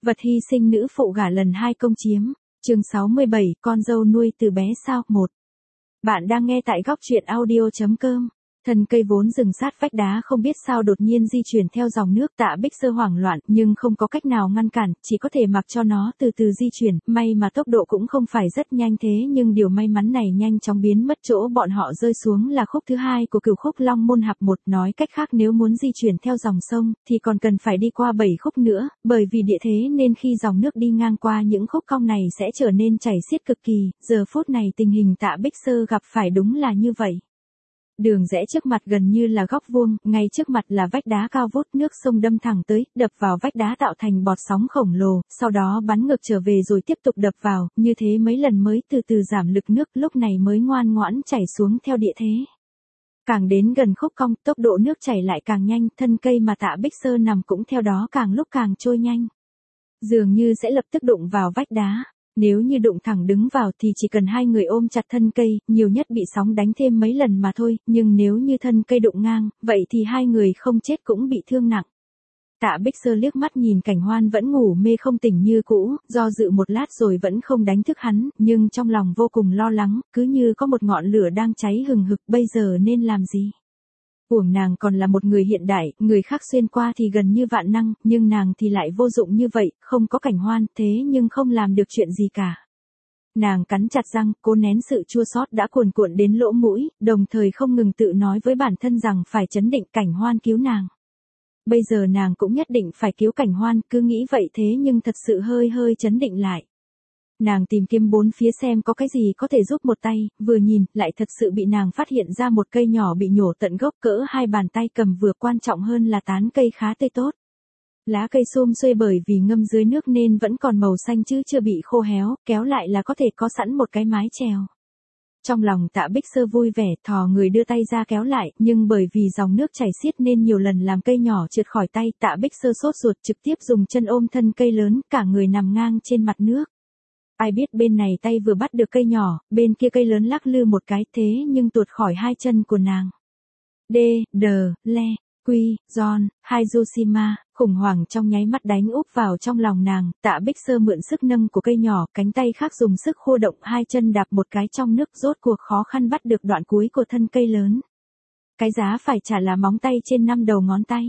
Vật hy sinh nữ phụ gả lần 2 công chiếm. Chương 67, con dâu nuôi từ bé sao? 1. Bạn đang nghe tại góc truyện audio.com. Thân cây vốn rừng sát vách đá không biết sao đột nhiên di chuyển theo dòng nước. Tạ Bích Sơ hoảng loạn nhưng không có cách nào ngăn cản, chỉ có thể mặc cho nó từ từ di chuyển. May mà tốc độ cũng không phải rất nhanh thế, nhưng điều may mắn này nhanh chóng biến mất. Chỗ bọn họ rơi xuống là khúc thứ 2 của cửu khúc Long Môn Hạp 1. Nói cách khác, nếu muốn di chuyển theo dòng sông thì còn cần phải đi qua 7 khúc nữa, bởi vì địa thế nên khi dòng nước đi ngang qua những khúc cong này sẽ trở nên chảy xiết cực kỳ. Giờ phút này tình hình Tạ Bích Sơ gặp phải đúng là như vậy. Đường rẽ trước mặt gần như là góc vuông, ngay trước mặt là vách đá cao vút, nước sông đâm thẳng tới, đập vào vách đá tạo thành bọt sóng khổng lồ, sau đó bắn ngược trở về rồi tiếp tục đập vào, như thế mấy lần mới từ từ giảm lực nước, lúc này mới ngoan ngoãn chảy xuống theo địa thế. Càng đến gần khúc cong, tốc độ nước chảy lại càng nhanh, thân cây mà Tạ Bích Sơ nằm cũng theo đó càng lúc càng trôi nhanh. Dường như sẽ lập tức đụng vào vách đá. Nếu như đụng thẳng đứng vào thì chỉ cần 2 người ôm chặt thân cây, nhiều nhất bị sóng đánh thêm mấy lần mà thôi, nhưng nếu như thân cây đụng ngang, vậy thì 2 người không chết cũng bị thương nặng. Tạ Bích Sơ liếc mắt nhìn Cảnh Hoan vẫn ngủ mê không tỉnh như cũ, do dự một lát rồi vẫn không đánh thức hắn, nhưng trong lòng vô cùng lo lắng, cứ như có một ngọn lửa đang cháy hừng hực, bây giờ nên làm gì? Uổng nàng còn là một người hiện đại, người khác xuyên qua thì gần như vạn năng, nhưng nàng thì lại vô dụng như vậy, không có Cảnh Hoan, thế nhưng không làm được chuyện gì cả. Nàng cắn chặt răng, cố nén sự chua xót đã cuồn cuộn đến lỗ mũi, đồng thời không ngừng tự nói với bản thân rằng phải trấn định, Cảnh Hoan cứu nàng. Bây giờ nàng cũng nhất định phải cứu Cảnh Hoan, cứ nghĩ vậy thế nhưng thật sự hơi trấn định lại. Nàng tìm kiếm bốn phía xem có cái gì có thể giúp một tay, vừa nhìn, lại thật sự bị nàng phát hiện ra một cây nhỏ bị nhổ tận gốc cỡ 2 bàn tay cầm, vừa quan trọng hơn là tán cây khá tươi tốt. Lá cây sum xuê bởi vì ngâm dưới nước nên vẫn còn màu xanh chứ chưa bị khô héo, kéo lại là có thể có sẵn một cái mái chèo. Trong lòng Tạ Bích Sơ vui vẻ, thò người đưa tay ra kéo lại, nhưng bởi vì dòng nước chảy xiết nên nhiều lần làm cây nhỏ trượt khỏi tay, Tạ Bích Sơ sốt ruột trực tiếp dùng chân ôm thân cây lớn, cả người nằm ngang trên mặt nước. Ai biết bên này tay vừa bắt được cây nhỏ, bên kia cây lớn lắc lư một cái, thế nhưng tuột khỏi 2 chân của nàng. John, Hiroshima, khủng hoảng trong nháy mắt đánh úp vào trong lòng nàng. Tạ Bích Sơ mượn sức nâng của cây nhỏ, cánh tay khác dùng sức khô động 2 chân đạp một cái trong nước, rốt cuộc khó khăn bắt được đoạn cuối của thân cây lớn. Cái giá phải trả là móng tay trên 5 đầu ngón tay.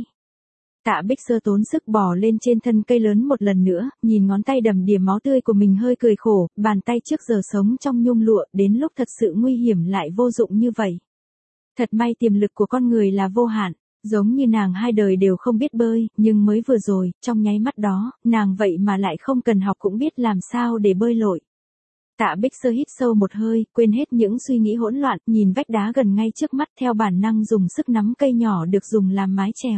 Tạ Bích Sơ tốn sức bò lên trên thân cây lớn một lần nữa, nhìn ngón tay đầm đìa máu tươi của mình hơi cười khổ, bàn tay trước giờ sống trong nhung lụa, đến lúc thật sự nguy hiểm lại vô dụng như vậy. Thật may tiềm lực của con người là vô hạn, giống như nàng 2 đời đều không biết bơi, nhưng mới vừa rồi, trong nháy mắt đó, nàng vậy mà lại không cần học cũng biết làm sao để bơi lội. Tạ Bích Sơ hít sâu một hơi, quên hết những suy nghĩ hỗn loạn, nhìn vách đá gần ngay trước mắt, theo bản năng dùng sức nắm cây nhỏ được dùng làm mái chèo.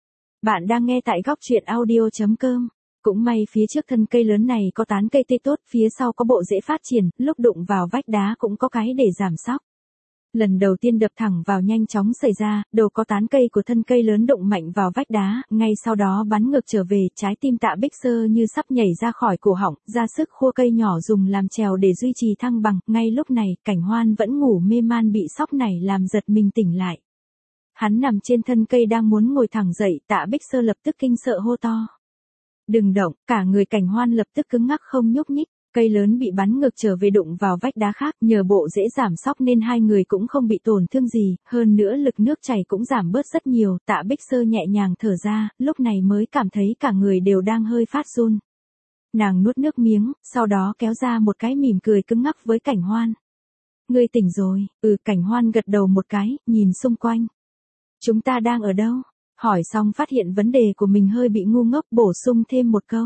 Bạn đang nghe tại góc truyện audio.com. Cũng may phía trước thân cây lớn này có tán cây tươi tốt, phía sau có bộ rễ phát triển, lúc đụng vào vách đá cũng có cái để giảm sóc. Lần đầu tiên đập thẳng vào nhanh chóng xảy ra, đầu có tán cây của thân cây lớn đụng mạnh vào vách đá, ngay sau đó bắn ngược trở về, trái tim Tạ Bích Sơ như sắp nhảy ra khỏi cổ họng, ra sức khua cây nhỏ dùng làm chèo để duy trì thăng bằng. Ngay lúc này, Cảnh Hoan vẫn ngủ mê man bị sóc này làm giật mình tỉnh lại. Hắn nằm trên thân cây đang muốn ngồi thẳng dậy, Tạ Bích Sơ lập tức kinh sợ hô to. Đừng động, cả người Cảnh Hoan lập tức cứng ngắc không nhúc nhích, cây lớn bị bắn ngược trở về đụng vào vách đá khác, nhờ bộ rễ giảm sóc nên 2 người cũng không bị tổn thương gì, hơn nữa lực nước chảy cũng giảm bớt rất nhiều. Tạ Bích Sơ nhẹ nhàng thở ra, lúc này mới cảm thấy cả người đều đang hơi phát run. Nàng nuốt nước miếng, sau đó kéo ra một cái mỉm cười cứng ngắc với Cảnh Hoan. Ngươi tỉnh rồi? Cảnh Hoan gật đầu một cái, nhìn xung quanh. Chúng ta đang ở đâu? Hỏi xong phát hiện vấn đề của mình hơi bị ngu ngốc, bổ sung thêm một câu.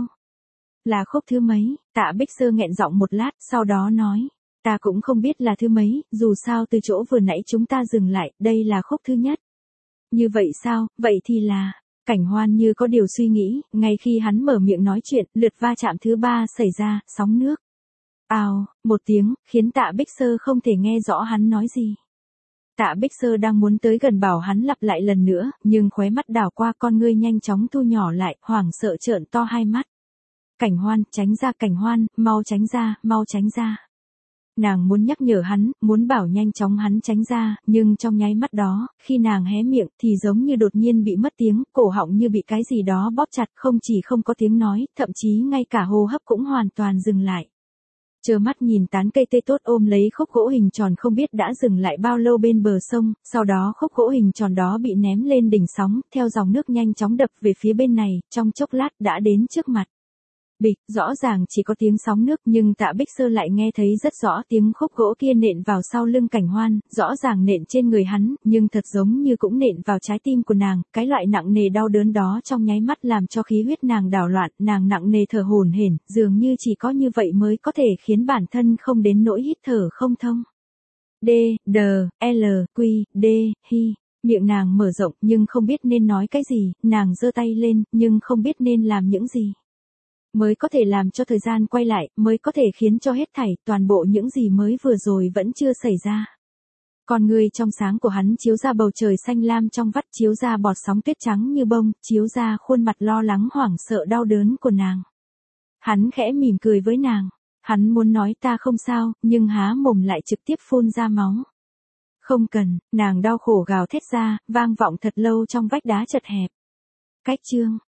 Là khúc thứ mấy? Tạ Bích Sơ nghẹn giọng một lát, sau đó nói. Ta cũng không biết là thứ mấy, dù sao từ chỗ vừa nãy chúng ta dừng lại, đây là khúc thứ nhất. Như vậy sao? Vậy thì là... Cảnh Hoan như có điều suy nghĩ, ngay khi hắn mở miệng nói chuyện, lượt va chạm thứ 3 xảy ra, sóng nước. Ào, một tiếng, khiến Tạ Bích Sơ không thể nghe rõ hắn nói gì. Tạ Bích Sơ đang muốn tới gần bảo hắn lặp lại lần nữa, nhưng khóe mắt đảo qua, con ngươi nhanh chóng thu nhỏ lại, hoảng sợ trợn to 2 mắt. Cảnh Hoan, tránh ra, Cảnh Hoan, mau tránh ra, mau tránh ra. Nàng muốn nhắc nhở hắn, muốn bảo nhanh chóng hắn tránh ra, nhưng trong nháy mắt đó, khi nàng hé miệng thì giống như đột nhiên bị mất tiếng, cổ họng như bị cái gì đó bóp chặt, không chỉ không có tiếng nói, thậm chí ngay cả hô hấp cũng hoàn toàn dừng lại. Trơ mắt nhìn tán cây tê tốt ôm lấy khúc gỗ hình tròn không biết đã dừng lại bao lâu bên bờ sông, sau đó khúc gỗ hình tròn đó bị ném lên đỉnh sóng, theo dòng nước nhanh chóng đập về phía bên này, trong chốc lát đã đến trước mặt. Bịch, rõ ràng chỉ có tiếng sóng nước nhưng Tạ Bích Sơ lại nghe thấy rất rõ tiếng khúc gỗ kia nện vào sau lưng Cảnh Hoan, rõ ràng nện trên người hắn, nhưng thật giống như cũng nện vào trái tim của nàng, cái loại nặng nề đau đớn đó trong nháy mắt làm cho khí huyết nàng đảo loạn, nàng nặng nề thở hổn hển, dường như chỉ có như vậy mới có thể khiến bản thân không đến nỗi hít thở không thông. D, D, L, Q, D, Hi. Miệng nàng mở rộng nhưng không biết nên nói cái gì, nàng giơ tay lên nhưng không biết nên làm những gì. Mới có thể làm cho thời gian quay lại, mới có thể khiến cho hết thảy, toàn bộ những gì mới vừa rồi vẫn chưa xảy ra. Con người trong sáng của hắn chiếu ra bầu trời xanh lam trong vắt, chiếu ra bọt sóng tuyết trắng như bông, chiếu ra khuôn mặt lo lắng hoảng sợ đau đớn của nàng. Hắn khẽ mỉm cười với nàng. Hắn muốn nói ta không sao, nhưng há mồm lại trực tiếp phun ra máu. Không cần, nàng đau khổ gào thét ra, vang vọng thật lâu trong vách đá chật hẹp. Cách chương